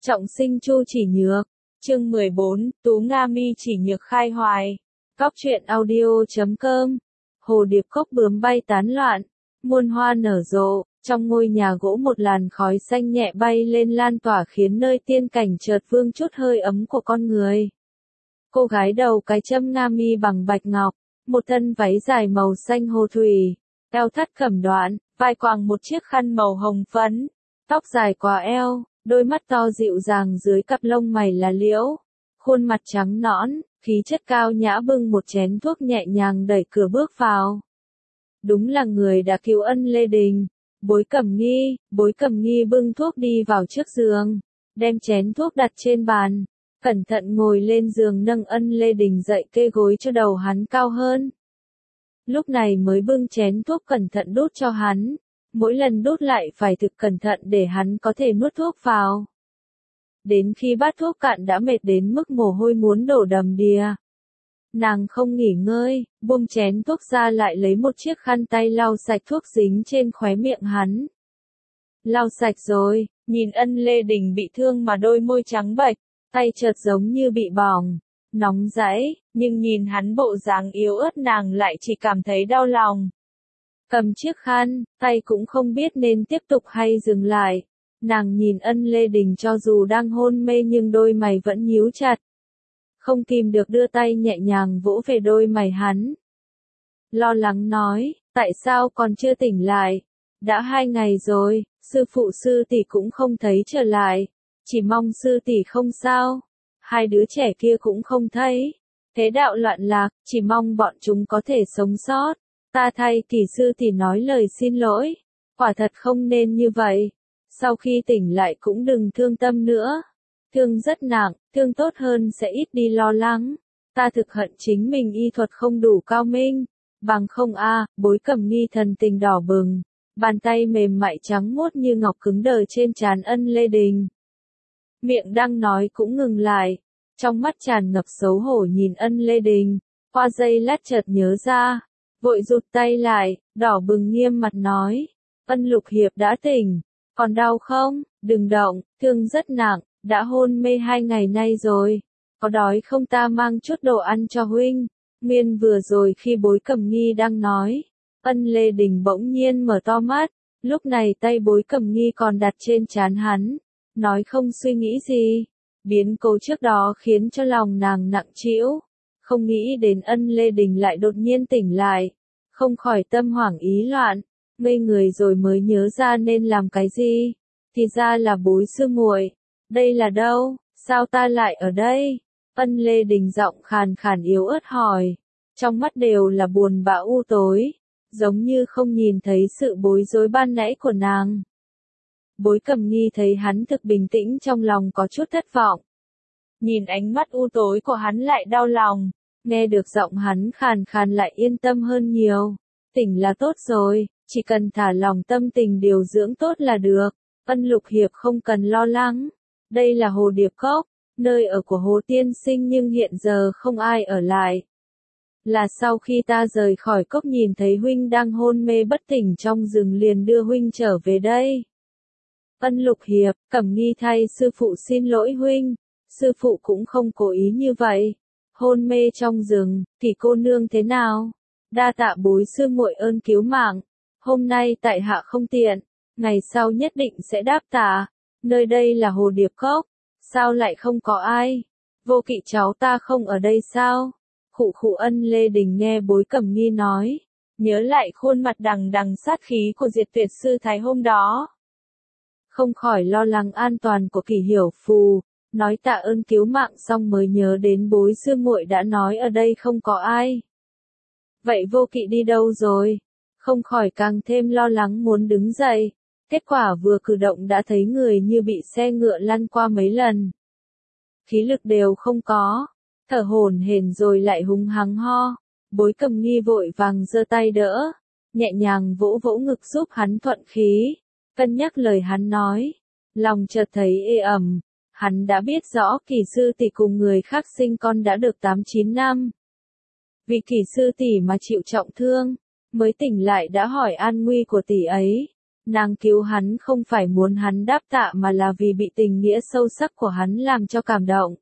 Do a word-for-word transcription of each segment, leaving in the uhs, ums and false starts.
Trọng sinh Chu Chỉ Nhược, chương mười bốn, Tú Nga Mi Chỉ Nhược khai hoài. Cóc truyện audio chấm com. Hồ điệp cốc bướm bay tán loạn, muôn hoa nở rộ, trong ngôi nhà gỗ một làn khói xanh nhẹ bay lên lan tỏa khiến nơi tiên cảnh chợt vương chút hơi ấm của con người. Cô gái đầu cái châm nga mi bằng bạch ngọc, một thân váy dài màu xanh hồ thủy, eo thắt cẩm đoạn, vai quàng một chiếc khăn màu hồng phấn, tóc dài quá eo, đôi mắt to dịu dàng dưới cặp lông mày là liễu, khuôn mặt trắng nõn, khí chất cao nhã bưng một chén thuốc nhẹ nhàng đẩy cửa bước vào. Đúng là người đã cứu ân Lê Đình. Bối Cẩm Nghi, Bối Cẩm Nghi bưng thuốc đi vào trước giường, đem chén thuốc đặt trên bàn, cẩn thận ngồi lên giường nâng ân Lê Đình dậy kê gối cho đầu hắn cao hơn. Lúc này mới bưng chén thuốc cẩn thận đút cho hắn, mỗi lần đút lại phải thực cẩn thận để hắn có thể nuốt thuốc vào. Đến khi bát thuốc cạn đã mệt đến mức mồ hôi muốn đổ đầm đìa. Nàng không nghỉ ngơi, buông chén thuốc ra lại lấy một chiếc khăn tay lau sạch thuốc dính trên khóe miệng hắn. Lau sạch rồi, nhìn ân Lê Đình bị thương mà đôi môi trắng bệch, tay chợt giống như bị bỏng, nóng rẫy, nhưng nhìn hắn bộ dáng yếu ớt nàng lại chỉ cảm thấy đau lòng. Cầm chiếc khăn, tay cũng không biết nên tiếp tục hay dừng lại. Nàng nhìn ân Lê Đình cho dù đang hôn mê nhưng đôi mày vẫn nhíu chặt. Không kìm được đưa tay nhẹ nhàng vỗ về đôi mày hắn. Lo lắng nói, tại sao còn chưa tỉnh lại? Đã hai ngày rồi, sư phụ sư tỷ cũng không thấy trở lại. Chỉ mong sư tỷ không sao. Hai đứa trẻ kia cũng không thấy. Thế đạo loạn lạc, chỉ mong bọn chúng có thể sống sót. Ta thay Kỳ sư tỷ nói lời xin lỗi. Quả thật không nên như vậy. Sau khi tỉnh lại cũng đừng thương tâm nữa. Thương rất nặng, thương tốt hơn sẽ ít đi lo lắng. Ta thực hận chính mình y thuật không đủ cao minh. Bằng không a, à, Bối Cẩm Nghi thần tình đỏ bừng. Bàn tay mềm mại trắng muốt như ngọc cứng đờ trên trán ân Lê Đình. Miệng đang nói cũng ngừng lại. Trong mắt tràn ngập xấu hổ nhìn ân Lê Đình. Qua giây lát chợt nhớ ra. Vội rụt tay lại, đỏ bừng nghiêm mặt nói. Ân Lục Hiệp đã tỉnh. Còn đau không? Đừng động, thương rất nặng. Đã hôn mê hai ngày nay rồi, có đói không ta mang chút đồ ăn cho huynh. Miên vừa rồi khi Bối Cẩm Nghi đang nói, ân Lê Đình bỗng nhiên mở to mắt, lúc này tay Bối Cẩm Nghi còn đặt trên trán hắn, nói không suy nghĩ gì. Biến cố trước đó khiến cho lòng nàng nặng trĩu, không nghĩ đến ân Lê Đình lại đột nhiên tỉnh lại, không khỏi tâm hoảng ý loạn, ngây người rồi mới nhớ ra nên làm cái gì, thì ra là Bối sư muội. Đây là đâu? Sao ta lại ở đây? Ân Lê Đình giọng khàn khàn yếu ớt hỏi. Trong mắt đều là buồn bã u tối. Giống như không nhìn thấy sự bối rối ban nãy của nàng. Bối Cẩm Nghi thấy hắn thực bình tĩnh trong lòng có chút thất vọng. Nhìn ánh mắt u tối của hắn lại đau lòng. Nghe được giọng hắn khàn khàn lại yên tâm hơn nhiều. Tỉnh là tốt rồi, chỉ cần thả lòng tâm tình điều dưỡng tốt là được. Ân Lục Hiệp không cần lo lắng. Đây là Hồ Điệp Cốc, nơi ở của Hồ Tiên Sinh nhưng hiện giờ không ai ở lại. Là sau khi ta rời khỏi cốc nhìn thấy huynh đang hôn mê bất tỉnh trong rừng liền đưa huynh trở về đây. Ân Lục Hiệp, Cẩm Nghi thay sư phụ xin lỗi huynh, sư phụ cũng không cố ý như vậy. Hôn mê trong rừng, Kỳ cô nương thế nào? Đa tạ Bối sư muội ơn cứu mạng, hôm nay tại hạ không tiện, ngày sau nhất định sẽ đáp tạ. Nơi đây là Hồ Điệp Cốc, sao lại không có ai? Vô Kỵ cháu ta không ở đây sao? Khụ khụ ân Lê Đình nghe Bối Cẩm Nghi nói, nhớ lại khuôn mặt đằng đằng sát khí của Diệt Tuyệt sư thái hôm đó. Không khỏi lo lắng an toàn của Kỳ hiểu phù, nói tạ ơn cứu mạng xong mới nhớ đến Bối sư muội đã nói ở đây không có ai. Vậy Vô Kỵ đi đâu rồi? Không khỏi càng thêm lo lắng muốn đứng dậy. Kết quả vừa cử động đã thấy người như bị xe ngựa lăn qua mấy lần. Khí lực đều không có, thở hổn hển rồi lại hung hăng ho. Bối Cẩm Nghi vội vàng giơ tay đỡ, nhẹ nhàng vỗ vỗ ngực giúp hắn thuận khí, cân nhắc lời hắn nói. Lòng chợt thấy ê ẩm, hắn đã biết rõ Kỳ sư tỷ cùng người khác sinh con đã được tám chín năm. Vì Kỳ sư tỷ mà chịu trọng thương, mới tỉnh lại đã hỏi an nguy của tỷ ấy. Nàng cứu hắn không phải muốn hắn đáp tạ mà là vì bị tình nghĩa sâu sắc của hắn làm cho cảm động.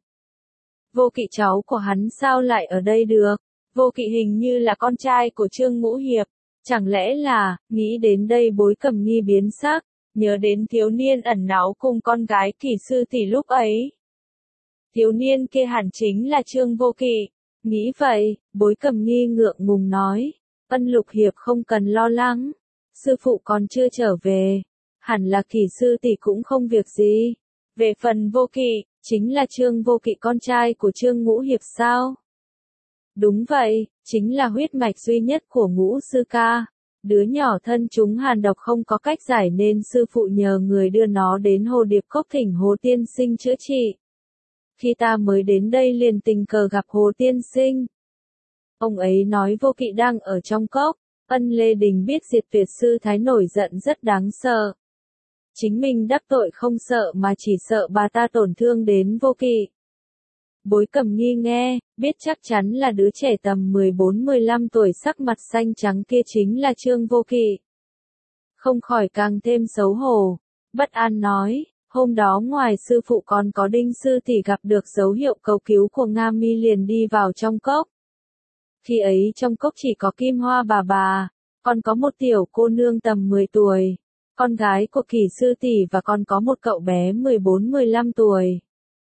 Vô Kỵ cháu của hắn sao lại ở đây được? Vô Kỵ hình như là con trai của Trương Ngũ Hiệp. Chẳng lẽ là, nghĩ đến đây Bối Cẩm Nghi biến sắc, nhớ đến thiếu niên ẩn náu cùng con gái Kỷ sư tỷ lúc ấy. Thiếu niên kia hẳn chính là Trương Vô Kỵ. Nghĩ vậy, Bối Cẩm Nghi ngượng ngùng nói, Ân Lục Hiệp không cần lo lắng. Sư phụ còn chưa trở về, hẳn là Kỷ sư tỷ cũng không việc gì. Về phần Vô Kỵ, chính là Trương Vô Kỵ con trai của Trương Ngũ Hiệp sao? Đúng vậy, chính là huyết mạch duy nhất của Ngũ sư ca. Đứa nhỏ thân chúng hàn độc không có cách giải nên sư phụ nhờ người đưa nó đến Hồ Điệp Cốc thỉnh Hồ Tiên Sinh chữa trị. Khi ta mới đến đây liền tình cờ gặp Hồ Tiên Sinh. Ông ấy nói Vô Kỵ đang ở trong cốc. Ân Lê Đình biết Diệt Tuyệt sư thái nổi giận rất đáng sợ. Chính mình đắc tội không sợ mà chỉ sợ bà ta tổn thương đến Vô Kỵ. Bối Cẩm Nghi nghe, biết chắc chắn là đứa trẻ tầm mười bốn mười lăm tuổi sắc mặt xanh trắng kia chính là Trương Vô Kỵ. Không khỏi càng thêm xấu hổ, bất an nói, hôm đó ngoài sư phụ còn có Đinh sư tỷ gặp được dấu hiệu cầu cứu của Nga Mi liền đi vào trong cốc. Khi ấy trong cốc chỉ có Kim Hoa bà bà, còn có một tiểu cô nương tầm mười tuổi, con gái của Kỷ sư tỷ và còn có một cậu bé mười bốn mười lăm tuổi.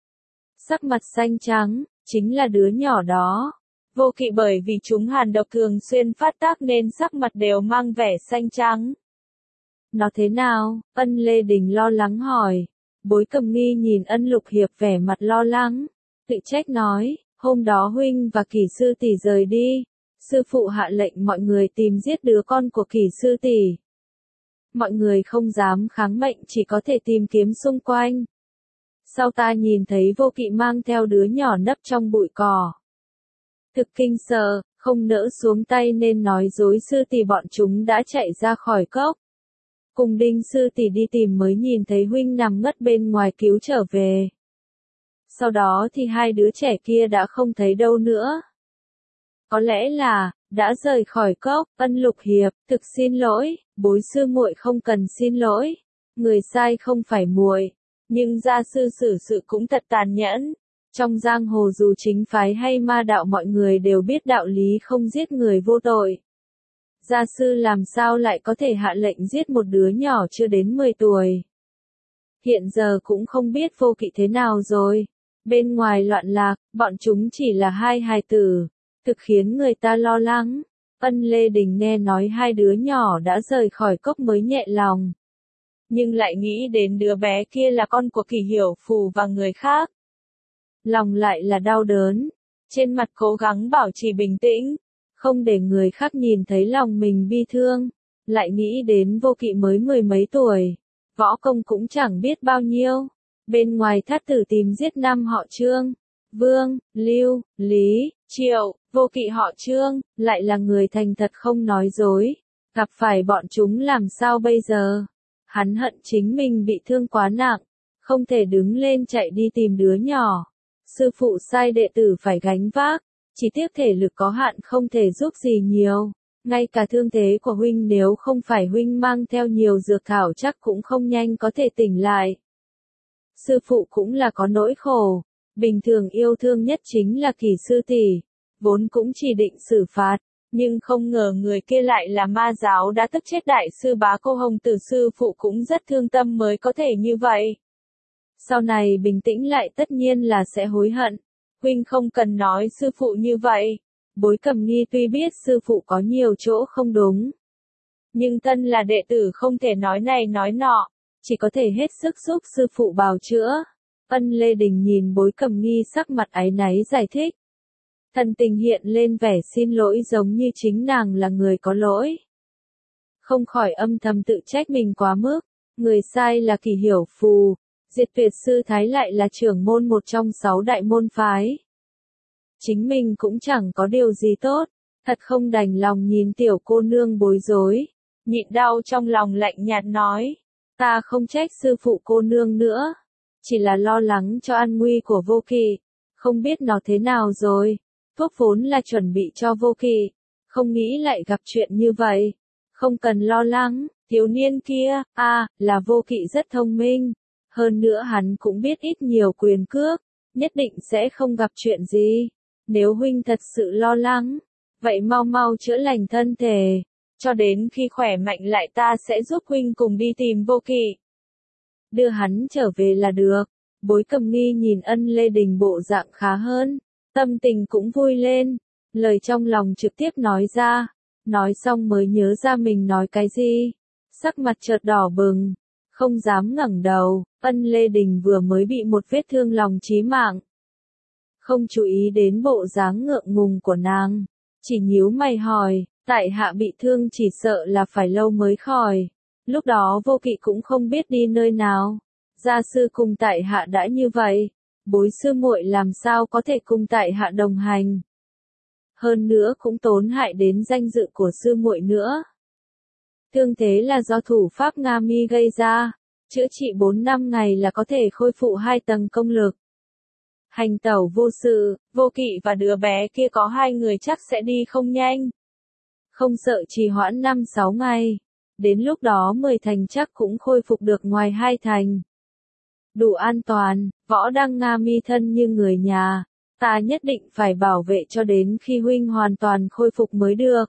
Sắc mặt xanh trắng, chính là đứa nhỏ đó. Vô Kỵ bởi vì chúng hàn độc thường xuyên phát tác nên sắc mặt đều mang vẻ xanh trắng. Nó thế nào? Ân Lê Đình lo lắng hỏi. Bối Cẩm Nghi nhìn Ân Lục Hiệp vẻ mặt lo lắng, tự trách nói, hôm đó huynh và Kỷ sư tỷ rời đi, sư phụ hạ lệnh mọi người tìm giết đứa con của Kỷ sư tỷ. Mọi người không dám kháng mệnh chỉ có thể tìm kiếm xung quanh. Sau ta nhìn thấy Vô Kỵ mang theo đứa nhỏ nấp trong bụi cỏ. Thực kinh sợ, không nỡ xuống tay nên nói dối sư tỷ bọn chúng đã chạy ra khỏi cốc. Cùng Đinh sư tỷ đi tìm mới nhìn thấy huynh nằm ngất bên ngoài cứu trở về. Sau đó thì hai đứa trẻ kia đã không thấy đâu nữa. Có lẽ là, đã rời khỏi cốc. Ân Lục Hiệp, thực xin lỗi, Bối sư muội không cần xin lỗi. Người sai không phải muội. Nhưng gia sư xử sự cũng thật tàn nhẫn. Trong giang hồ dù chính phái hay ma đạo mọi người đều biết đạo lý không giết người vô tội. Gia sư làm sao lại có thể hạ lệnh giết một đứa nhỏ chưa đến mười tuổi. Hiện giờ cũng không biết Vô Kỵ thế nào rồi. Bên ngoài loạn lạc, bọn chúng chỉ là hai hài tử. Thực khiến người ta lo lắng. Ân Lê Đình nghe nói hai đứa nhỏ đã rời khỏi cốc mới nhẹ lòng. Nhưng lại nghĩ đến đứa bé kia là con của Kỷ Hiểu Phù và người khác. Lòng lại là đau đớn. Trên mặt cố gắng bảo trì bình tĩnh. Không để người khác nhìn thấy lòng mình bi thương. Lại nghĩ đến Vô Kỵ mới mười mấy tuổi. Võ công cũng chẳng biết bao nhiêu. Bên ngoài thát tử tìm giết năm họ Trương, Vương, Lưu, Lý, Triệu, Vô Kỵ họ Trương, lại là người thành thật không nói dối. Gặp phải bọn chúng làm sao bây giờ? Hắn hận chính mình bị thương quá nặng, không thể đứng lên chạy đi tìm đứa nhỏ. Sư phụ sai đệ tử phải gánh vác, chỉ tiếc thể lực có hạn không thể giúp gì nhiều. Ngay cả thương thế của huynh nếu không phải huynh mang theo nhiều dược thảo chắc cũng không nhanh có thể tỉnh lại. Sư phụ cũng là có nỗi khổ, bình thường yêu thương nhất chính là Kỷ sư tỷ, vốn cũng chỉ định xử phạt, nhưng không ngờ người kia lại là ma giáo đã tức chết đại sư Bá Cô Hồng Tử, sư phụ cũng rất thương tâm mới có thể như vậy. Sau này bình tĩnh lại tất nhiên là sẽ hối hận, huynh không cần nói sư phụ như vậy. Bối Cẩm Nghi tuy biết sư phụ có nhiều chỗ không đúng, nhưng thân là đệ tử không thể nói này nói nọ, chỉ có thể hết sức giúp sư phụ bào chữa. Ân Lê Đình nhìn Bối Cẩm Nghi sắc mặt áy náy giải thích. Thần tình hiện lên vẻ xin lỗi giống như chính nàng là người có lỗi. Không khỏi âm thầm tự trách mình quá mức, người sai là Kỷ Hiểu Phù, Diệt Tuyệt sư thái lại là trưởng môn một trong sáu đại môn phái. Chính mình cũng chẳng có điều gì tốt, thật không đành lòng nhìn tiểu cô nương bối rối, nhịn đau trong lòng lạnh nhạt nói, ta không trách sư phụ cô nương nữa, chỉ là lo lắng cho an nguy của Vô Kỵ, không biết nó thế nào rồi, thuốc vốn là chuẩn bị cho Vô Kỵ, không nghĩ lại gặp chuyện như vậy, không cần lo lắng, Thiếu niên kia, a là Vô Kỵ rất thông minh. Hơn nữa hắn cũng biết ít nhiều quyền cước, nhất định sẽ không gặp chuyện gì. Nếu huynh thật sự lo lắng, vậy mau mau chữa lành thân thể. Cho đến khi khỏe mạnh lại ta sẽ giúp huynh cùng đi tìm Vô Kỵ. Đưa hắn trở về là được. Bối Cầm Nghi nhìn Ân Lê Đình bộ dạng khá hơn, tâm tình cũng vui lên, lời trong lòng trực tiếp nói ra, nói xong mới nhớ ra mình nói cái gì, sắc mặt chợt đỏ bừng, không dám ngẩng đầu. Ân Lê Đình vừa mới bị một vết thương lòng chí mạng, không chú ý đến bộ dáng ngượng ngùng của nàng, chỉ nhíu mày hỏi, tại hạ bị thương chỉ sợ là phải lâu mới khỏi, lúc đó Vô Kỵ cũng không biết đi nơi nào. Gia sư cùng tại hạ đã như vậy, bối sư muội làm sao có thể cùng tại hạ đồng hành. Hơn nữa cũng tốn hại đến danh dự của sư muội nữa. Thương thế là do thủ pháp Nga Mi gây ra, chữa trị bốn năm ngày là có thể khôi phục hai tầng công lực. Hành tẩu vô sự, Vô Kỵ và đứa bé kia có hai người chắc sẽ đi không nhanh. Không sợ trì hoãn năm sáu ngày, đến lúc đó mười thành chắc cũng khôi phục được ngoài hai thành. Đủ an toàn, Võ Đăng Nga Mi thân như người nhà, ta nhất định phải bảo vệ cho đến khi huynh hoàn toàn khôi phục mới được.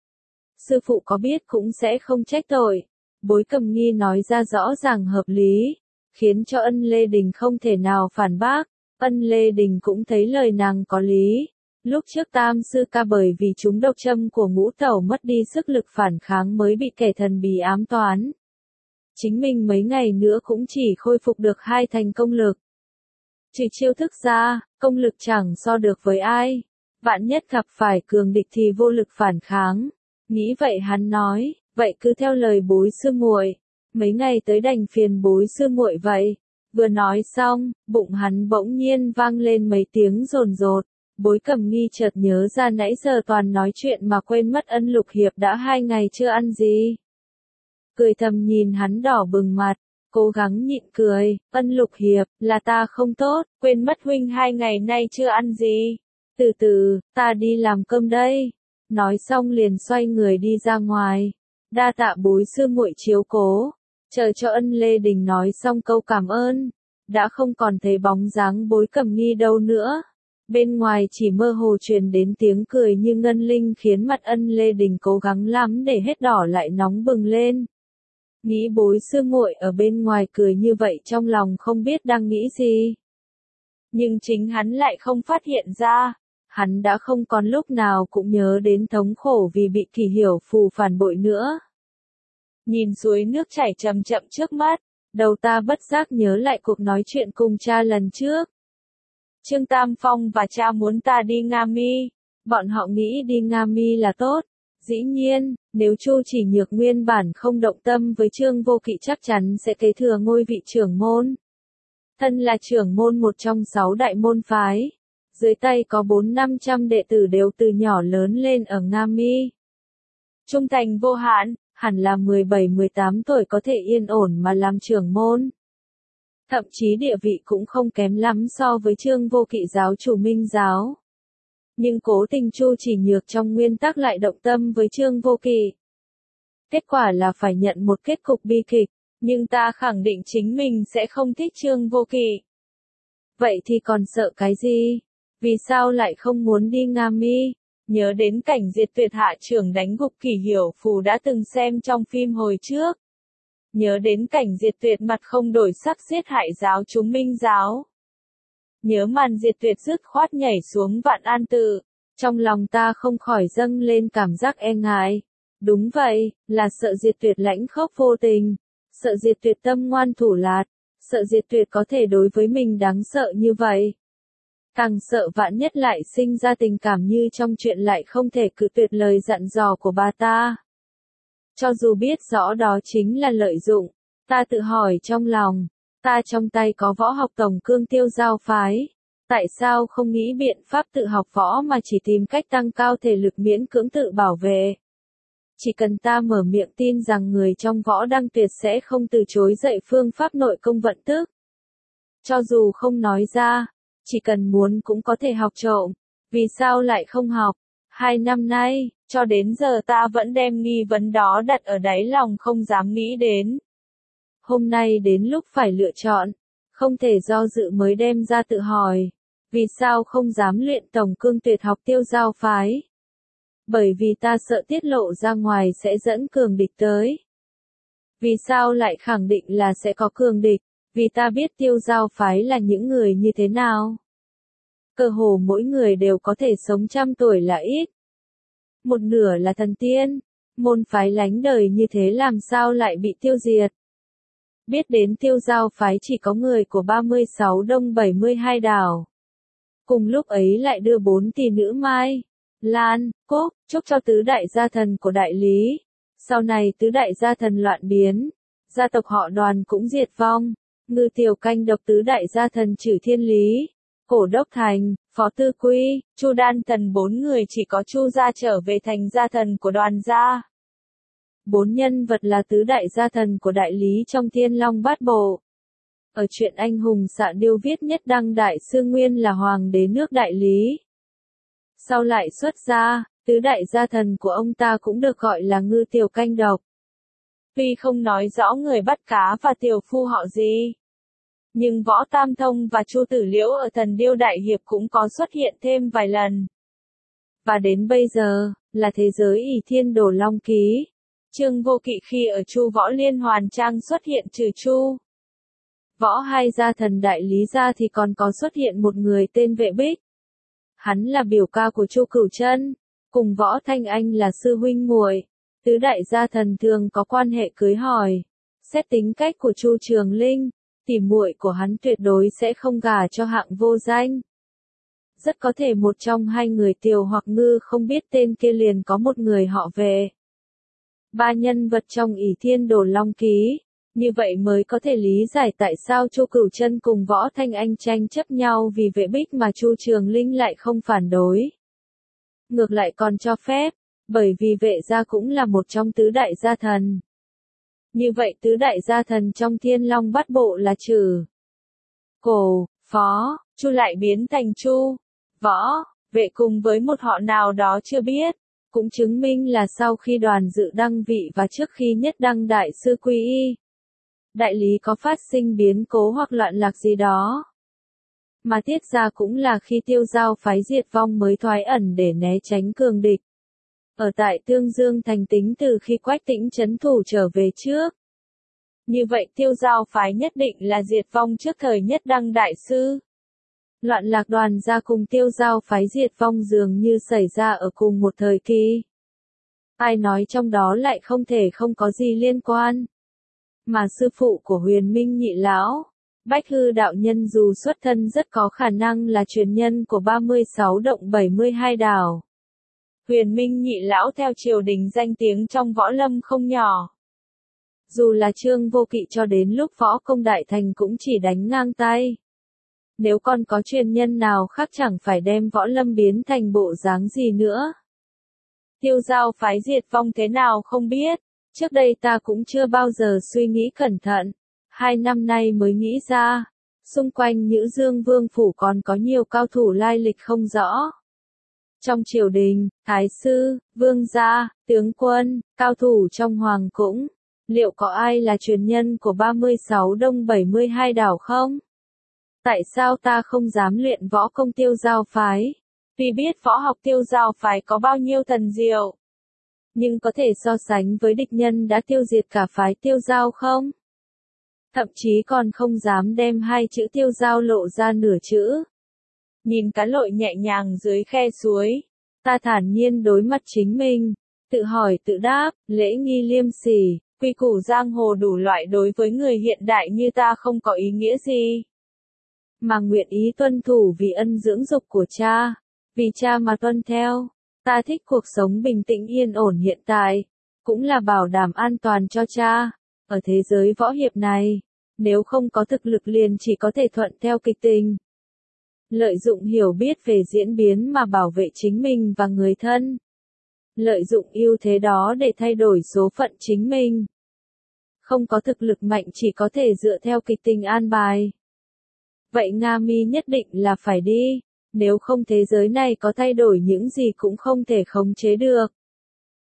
Sư phụ có biết cũng sẽ không trách tội. Bối Cầm Nghi nói ra rõ ràng hợp lý, khiến cho Ân Lê Đình không thể nào phản bác. Ân Lê Đình cũng thấy lời nàng có lý. Lúc trước Tam sư ca bởi vì trúng độc châm của Ngũ Tẩu mất đi sức lực phản kháng mới bị kẻ thần bí ám toán. Chính mình mấy ngày nữa cũng chỉ khôi phục được hai thành công lực. Trừ chiêu thức ra, công lực chẳng so được với ai. Vạn nhất gặp phải cường địch thì vô lực phản kháng. Nghĩ vậy hắn nói, vậy cứ theo lời bối sư muội, mấy ngày tới đành phiền bối sư muội vậy. Vừa nói xong, bụng hắn bỗng nhiên vang lên mấy tiếng rồn rột. Bối Cầm Nghi chợt nhớ ra nãy giờ toàn nói chuyện mà quên mất Ân Lục Hiệp đã hai ngày chưa ăn gì. Cười thầm nhìn hắn đỏ bừng mặt, cố gắng nhịn cười, Ân Lục Hiệp, là ta không tốt, quên mất huynh hai ngày nay chưa ăn gì. Từ từ, ta đi làm cơm đây. Nói xong liền xoay người đi ra ngoài. Đa tạ bối sư muội chiếu cố. Chờ cho Ân Lê Đình nói xong câu cảm ơn, đã không còn thấy bóng dáng Bối Cầm Nghi đâu nữa. Bên ngoài chỉ mơ hồ truyền đến tiếng cười như ngân linh khiến mặt Ân Lê Đình cố gắng lắm để hết đỏ lại nóng bừng lên. Nghĩ bối sư muội ở bên ngoài cười như vậy trong lòng không biết đang nghĩ gì. Nhưng chính hắn lại không phát hiện ra, hắn đã không còn lúc nào cũng nhớ đến thống khổ vì bị Kỳ Hiểu Phù phản bội nữa. Nhìn suối nước chảy chậm chậm trước mắt, đầu ta bất giác nhớ lại cuộc nói chuyện cùng cha lần trước. Trương Tam Phong và cha muốn ta đi Nga Mi, bọn họ nghĩ đi Nga Mi là tốt. Dĩ nhiên, nếu Chu Chỉ Nhược nguyên bản không động tâm với Trương Vô Kỵ chắc chắn sẽ kế thừa ngôi vị trưởng môn. Thân là trưởng môn một trong sáu đại môn phái, dưới tay có bốn năm trăm đệ tử đều từ nhỏ lớn lên ở Nga Mi. Trung thành vô hạn, hẳn là mười bảy mười tám tuổi có thể yên ổn mà làm trưởng môn. Thậm chí địa vị cũng không kém lắm so với Trương Vô Kỵ giáo chủ Minh giáo. Nhưng cố tình Chu Chỉ Nhược trong nguyên tắc lại động tâm với Trương Vô Kỵ. Kết quả là phải nhận một kết cục bi kịch, nhưng ta khẳng định chính mình sẽ không thích Trương Vô Kỵ. Vậy thì còn sợ cái gì? Vì sao lại không muốn đi Nga Mi? Nhớ đến cảnh Diệt Tuyệt hạ trưởng đánh gục Kỳ Hiểu Phù đã từng xem trong phim hồi trước. Nhớ đến cảnh Diệt Tuyệt mặt không đổi sắc giết hại giáo chúng Minh giáo. Nhớ màn Diệt Tuyệt dứt khoát nhảy xuống Vạn An Tự, trong lòng ta không khỏi dâng lên cảm giác e ngại. Đúng vậy, là sợ Diệt Tuyệt lãnh khốc vô tình, sợ Diệt Tuyệt tâm ngoan thủ lạt, sợ Diệt Tuyệt có thể đối với mình đáng sợ như vậy. Càng sợ vạn nhất lại sinh ra tình cảm như trong chuyện lại không thể cự tuyệt lời dặn dò của bà ta. Cho dù biết rõ đó chính là lợi dụng, ta tự hỏi trong lòng, ta trong tay có võ học tổng cương tiêu giao phái. Tại sao không nghĩ biện pháp tự học võ mà chỉ tìm cách tăng cao thể lực miễn cưỡng tự bảo vệ? Chỉ cần ta mở miệng tin rằng người trong Võ Đăng Tuyệt sẽ không từ chối dạy phương pháp nội công vận tức. Cho dù không nói ra, chỉ cần muốn cũng có thể học trộm. Vì sao lại không học? Hai năm nay, Cho đến giờ ta vẫn đem nghi vấn đó đặt ở đáy lòng không dám nghĩ đến. Hôm nay đến lúc phải lựa chọn, không thể do dự mới đem ra tự hỏi. Vì sao không dám luyện tổng cương tuyệt học Tiêu Giao phái? Bởi vì ta sợ tiết lộ ra ngoài sẽ dẫn cường địch tới. Vì sao lại khẳng định là sẽ có cường địch? Vì ta biết Tiêu Giao phái là những người như thế nào. Cơ hồ mỗi người đều có thể sống trăm tuổi là ít. Một nửa là thần tiên, môn phái lánh đời như thế làm sao lại bị tiêu diệt. Biết đến Tiêu Giao phái chỉ có người của ba mươi sáu đông bảy mươi hai đảo. Cùng lúc ấy lại đưa bốn tỷ nữ Mai, Lan, Cúc, chúc cho tứ đại gia thần của đại lý. Sau này tứ đại gia thần loạn biến, gia tộc họ Đoàn cũng diệt vong. Ngư Tiểu Canh độc tứ đại gia thần trừ Thiên Lý, Cổ Đốc Thành, Phó Tư Quy, Chu Đan Thần bốn người chỉ có Chu gia trở về thành gia thần của Đoàn gia. Bốn nhân vật là tứ đại gia thần của đại lý trong Thiên Long Bát Bộ. Ở truyện anh hùng xạ điêu viết nhất đăng đại sư nguyên là hoàng đế nước đại lý. Sau lại xuất gia, tứ đại gia thần của ông ta cũng được gọi là Ngư Tiểu Canh độc. Tuy không nói rõ người bắt cá và tiểu phu họ gì, nhưng Võ Tam Thông và Chu Tử Liễu ở Thần Điêu Đại Hiệp cũng có xuất hiện thêm vài lần. Và đến bây giờ, là thế giới ỷ thiên đồ long ký. Trương Vô Kỵ khi ở Chu Võ Liên Hoàn Trang xuất hiện trừ Chu Võ hai gia thần đại lý gia thì còn có xuất hiện một người tên Vệ Bích. Hắn là biểu ca của Chu Cửu Chân, cùng Võ Thanh Anh là sư huynh muội. Tứ đại gia thần thường có quan hệ cưới hỏi. Xét tính cách của Chu Trường Linh, tỉ muội của hắn tuyệt đối sẽ không gả cho hạng vô danh. Rất có thể một trong hai người Tiều hoặc Ngư không biết tên kia liền có một người họ Vệ. Ba nhân vật trong ỷ thiên đồ long ký, như vậy mới có thể lý giải tại sao Chu Cửu Chân cùng Võ Thanh Anh tranh chấp nhau vì Vệ Bích mà Chu Trường Linh lại không phản đối. Ngược lại còn cho phép, bởi vì Vệ gia cũng là một trong tứ đại gia thần. Như vậy tứ đại gia thần trong Thiên Long Bát Bộ là Trừ, Cổ, Phó, Chu lại biến thành Chu, Võ, Vệ cùng với một họ nào đó chưa biết. Cũng chứng minh là sau khi Đoàn Dự đăng vị và trước khi Nhất Đăng đại sư quy y, đại lý có phát sinh biến cố hoặc loạn lạc gì đó. Mà tiết ra cũng là khi Tiêu Giao phái diệt vong mới thoái ẩn để né tránh cường địch. Ở tại Tương Dương thành tính từ khi Quách Tĩnh trấn thủ trở về trước. Như vậy Tiêu Giao phái nhất định là diệt vong trước thời Nhất Đăng đại sư. Loạn lạc Đoàn gia cùng Tiêu Giao phái diệt vong dường như xảy ra ở cùng một thời kỳ. Ai nói trong đó lại không thể không có gì liên quan. Mà sư phụ của Huyền Minh Nhị Lão, Bách Hư đạo nhân dù xuất thân rất có khả năng là truyền nhân của ba mươi sáu động bảy mươi hai đảo. Huyền Minh Nhị Lão theo triều đình danh tiếng trong võ lâm không nhỏ. Dù là Trương Vô Kỵ cho đến lúc võ công đại thành cũng chỉ đánh ngang tay. Nếu còn có truyền nhân nào khác chẳng phải đem võ lâm biến thành bộ dáng gì nữa. Tiêu Giao phái diệt vong thế nào không biết, trước đây ta cũng chưa bao giờ suy nghĩ cẩn thận, hai năm nay mới nghĩ ra, xung quanh Nhữ Dương Vương phủ còn có nhiều cao thủ lai lịch không rõ. Trong triều đình, thái sư, vương gia, tướng quân, cao thủ trong hoàng cũng, liệu có ai là truyền nhân của ba mươi sáu đông bảy mươi hai đảo không? Tại sao ta không dám luyện võ công Tiêu Giao phái? Tuy biết võ học Tiêu Giao phái có bao nhiêu thần diệu, nhưng có thể so sánh với địch nhân đã tiêu diệt cả phái Tiêu Giao không? Thậm chí còn không dám đem hai chữ Tiêu Giao lộ ra nửa chữ. Nhìn cá lội nhẹ nhàng dưới khe suối, ta thản nhiên đối mặt chính mình, tự hỏi tự đáp, lễ nghi liêm sỉ, quy củ giang hồ đủ loại đối với người hiện đại như ta không có ý nghĩa gì. Mà nguyện ý tuân thủ vì ân dưỡng dục của cha, vì cha mà tuân theo. Ta thích cuộc sống bình tĩnh yên ổn hiện tại, cũng là bảo đảm an toàn cho cha. Ở thế giới võ hiệp này, nếu không có thực lực liền chỉ có thể thuận theo kịch tình. Lợi dụng hiểu biết về diễn biến mà bảo vệ chính mình và người thân. Lợi dụng ưu thế đó để thay đổi số phận chính mình. Không có thực lực mạnh chỉ có thể dựa theo kịch tình an bài. Vậy Nga Mi nhất định là phải đi, nếu không thế giới này có thay đổi những gì cũng không thể khống chế được.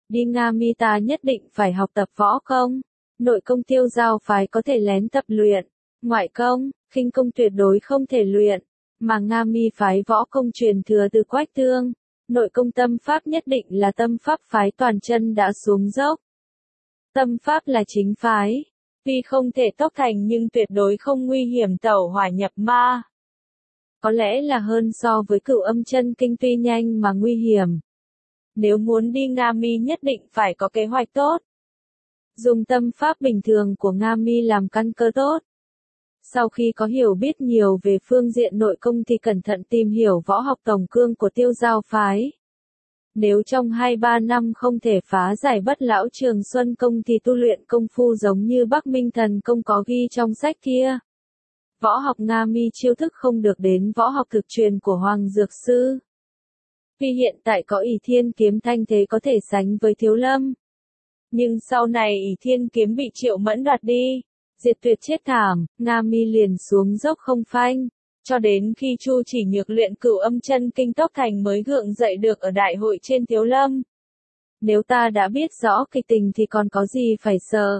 Đi Nga Mi ta nhất định phải học tập võ công. Nội công Tiêu Giao phái có thể lén tập luyện. Ngoại công, khinh công tuyệt đối không thể luyện. Mà Nga Mi phái võ công truyền thừa từ Quách Tương. Nội công tâm pháp nhất định là tâm pháp phái toàn chân đã xuống dốc. Tâm pháp là chính phái. Tuy không thể tốc thành nhưng tuyệt đối không nguy hiểm tẩu hỏa nhập ma. Có lẽ là hơn so với Cửu Âm Chân Kinh, tuy nhanh mà nguy hiểm. Nếu muốn đi Nga Mi nhất định phải có kế hoạch tốt. Dùng tâm pháp bình thường của Nga Mi làm căn cơ tốt. Sau khi có hiểu biết nhiều về phương diện nội công thì cẩn thận tìm hiểu võ học tổng cương của Tiêu Giao phái. Nếu trong hai ba năm không thể phá giải Bất Lão Trường Xuân công thì tu luyện công phu giống như Bắc Minh Thần công có ghi trong sách kia. Võ học Nga Mi chiêu thức không được đến võ học thực truyền của Hoàng Dược Sư. Vì hiện tại có ỷ thiên kiếm thanh thế có thể sánh với Thiếu Lâm. Nhưng sau này ỷ thiên kiếm bị Triệu Mẫn đoạt đi. Diệt Tuyệt chết thảm, Nga Mi liền xuống dốc không phanh. Cho đến khi Chu Chỉ Nhược luyện Cửu Âm Chân Kinh tốc thành mới gượng dậy được ở đại hội trên Thiếu Lâm. Nếu ta đã biết rõ kịch tình thì còn có gì phải sợ.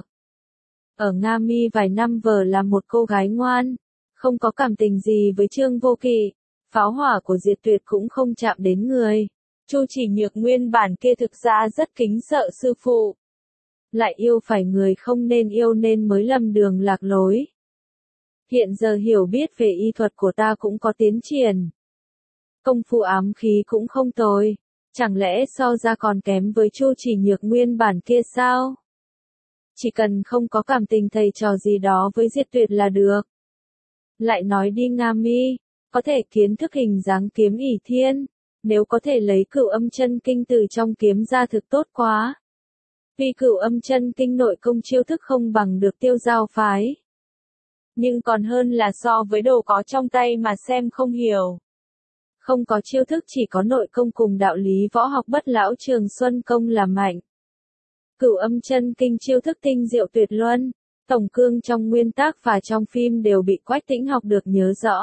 Ở Nga Mi vài năm vờ là một cô gái ngoan. Không có cảm tình gì với Trương Vô Kỵ. Pháo hỏa của Diệt Tuyệt cũng không chạm đến người. Chu Chỉ Nhược nguyên bản kia thực ra rất kính sợ sư phụ. Lại yêu phải người không nên yêu nên mới lầm đường lạc lối. Hiện giờ hiểu biết về y thuật của ta cũng có tiến triển. Công phu ám khí cũng không tồi. Chẳng lẽ so ra còn kém với Chu Chỉ Nhược nguyên bản kia sao? Chỉ cần không có cảm tình thầy trò gì đó với Diệt Tuyệt là được. Lại nói đi Nga Mi, có thể kiến thức hình dáng kiếm ỷ thiên. Nếu có thể lấy Cửu Âm Chân Kinh từ trong kiếm ra thực tốt quá. Vì Cửu Âm Chân Kinh nội công chiêu thức không bằng được Tiêu Giao phái. Nhưng còn hơn là so với đồ có trong tay mà xem không hiểu. Không có chiêu thức chỉ có nội công cùng đạo lý võ học Bất Lão Trường Xuân công là mạnh. Cửu Âm Chân Kinh chiêu thức tinh diệu tuyệt luân, tổng cương trong nguyên tác và trong phim đều bị Quách Tĩnh học được nhớ rõ.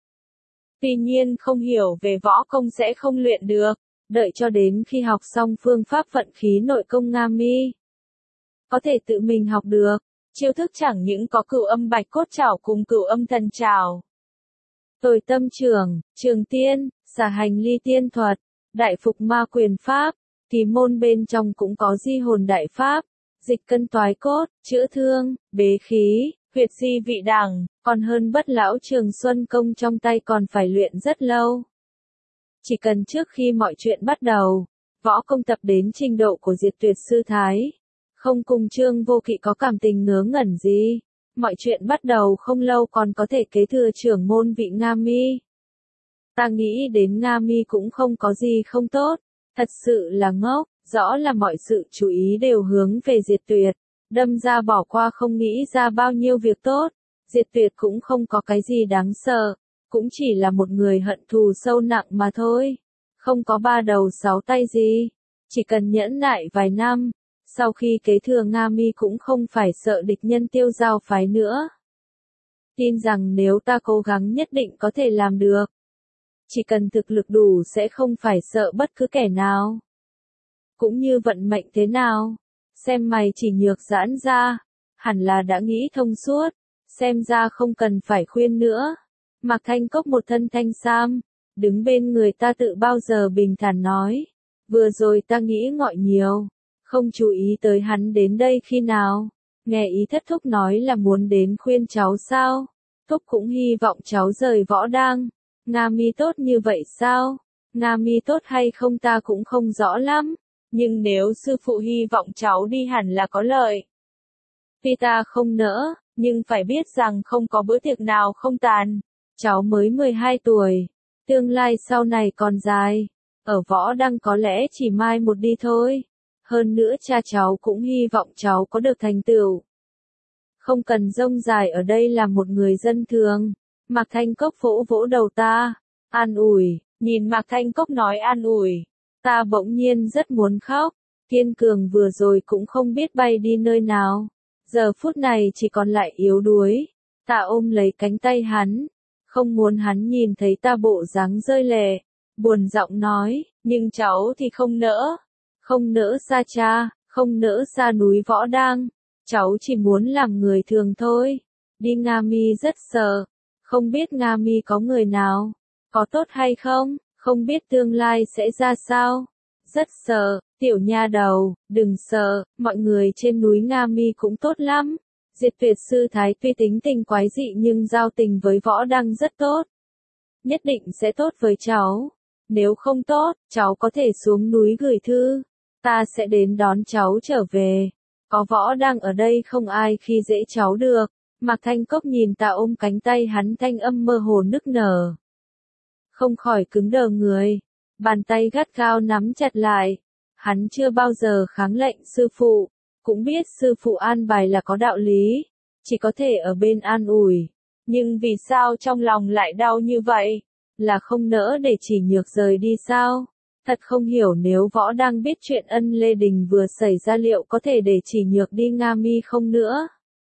Tuy nhiên không hiểu về võ công sẽ không luyện được, đợi cho đến khi học xong phương pháp vận khí nội công Nga Mi. Có thể tự mình học được, chiêu thức chẳng những có Cửu Âm Bạch Cốt Trảo cùng Cửu Âm Thần Trảo. Tồi Tâm Trường, Trường Tiên, Xà Hành Ly Tiên Thuật, Đại Phục Ma Quyền Pháp, kỳ môn bên trong cũng có Di Hồn Đại Pháp, Dịch Cân Toái Cốt, Chữa Thương, Bế Khí, Huyệt Di Vị Đằng, còn hơn Bất Lão Trường Xuân công trong tay còn phải luyện rất lâu. Chỉ cần trước khi mọi chuyện bắt đầu, võ công tập đến trình độ của Diệt Tuyệt sư thái, không cùng Trương Vô Kỵ có cảm tình ngớ ngẩn gì, mọi chuyện bắt đầu không lâu còn có thể kế thừa trưởng môn vị Nga Mi. Ta nghĩ đến Nga Mi cũng không có gì không tốt, thật sự là ngốc, rõ là mọi sự chú ý đều hướng về Diệt Tuyệt, đâm ra bỏ qua không nghĩ ra bao nhiêu việc tốt. Diệt Tuyệt cũng không có cái gì đáng sợ, cũng chỉ là một người hận thù sâu nặng mà thôi, không có ba đầu sáu tay gì, chỉ cần nhẫn nại vài năm, sau khi kế thừa Nga Mi cũng không phải sợ địch nhân Tiêu Giao phái nữa. Tin rằng nếu ta cố gắng nhất định có thể làm được. Chỉ cần thực lực đủ sẽ không phải sợ bất cứ kẻ nào. Cũng như vận mệnh thế nào, xem mày chỉ nhược giãn ra, hẳn là đã nghĩ thông suốt, xem ra không cần phải khuyên nữa. Mạc Thanh Cốc một thân thanh sam, đứng bên người ta tự bao giờ bình thản nói, vừa rồi ta nghĩ ngợi nhiều, không chú ý tới hắn đến đây khi nào, nghe ý thất thúc nói là muốn đến khuyên cháu sao, thúc cũng hy vọng cháu rời võ đang, Nga Mi tốt như vậy sao, Nga Mi tốt hay không ta cũng không rõ lắm, nhưng nếu sư phụ hy vọng cháu đi hẳn là có lợi. Tuy ta không nỡ, nhưng phải biết rằng không có bữa tiệc nào không tàn. Cháu mới mười hai tuổi, tương lai sau này còn dài, ở võ đăng có lẽ chỉ mai một đi thôi. Hơn nữa cha cháu cũng hy vọng cháu có được thành tựu. Không cần rông dài ở đây là một người dân thường. Mạc Thanh Cốc vỗ vỗ đầu ta, an ủi, nhìn Mạc Thanh Cốc nói an ủi. Ta bỗng nhiên rất muốn khóc, Kiên Cường vừa rồi cũng không biết bay đi nơi nào. Giờ phút này chỉ còn lại yếu đuối. Ta ôm lấy cánh tay hắn. Không muốn hắn nhìn thấy ta bộ dáng rơi lệ, buồn giọng nói, nhưng cháu thì không nỡ. không nỡ xa cha, không nỡ xa núi Võ Đang. Cháu chỉ muốn làm người thường thôi. Đi Nga Mi rất sợ, không biết Nga Mi có người nào, có tốt hay không, không biết tương lai sẽ ra sao. Rất sợ, tiểu nha đầu, đừng sợ, mọi người trên núi Nga Mi cũng tốt lắm. Diệt Tuyệt Sư Thái tuy tính tình quái dị nhưng giao tình với Võ Đăng rất tốt. Nhất định sẽ tốt với cháu. Nếu không tốt, cháu có thể xuống núi gửi thư. Ta sẽ đến đón cháu trở về. Có Võ Đăng ở đây không ai khi dễ cháu được. Mạc Thanh Cốc nhìn ta ôm cánh tay hắn, thanh âm mơ hồ nức nở. Không khỏi cứng đờ người. Bàn tay gắt gao nắm chặt lại. Hắn chưa bao giờ kháng lệnh sư phụ. Cũng biết sư phụ an bài là có đạo lý. Chỉ có thể ở bên an ủi. Nhưng vì sao trong lòng lại đau như vậy? Là không nỡ để Chỉ Nhược rời đi sao? Thật không hiểu nếu Võ Đăng biết chuyện Ân Lê Đình vừa xảy ra liệu có thể để Chỉ Nhược đi Nga Mi không nữa.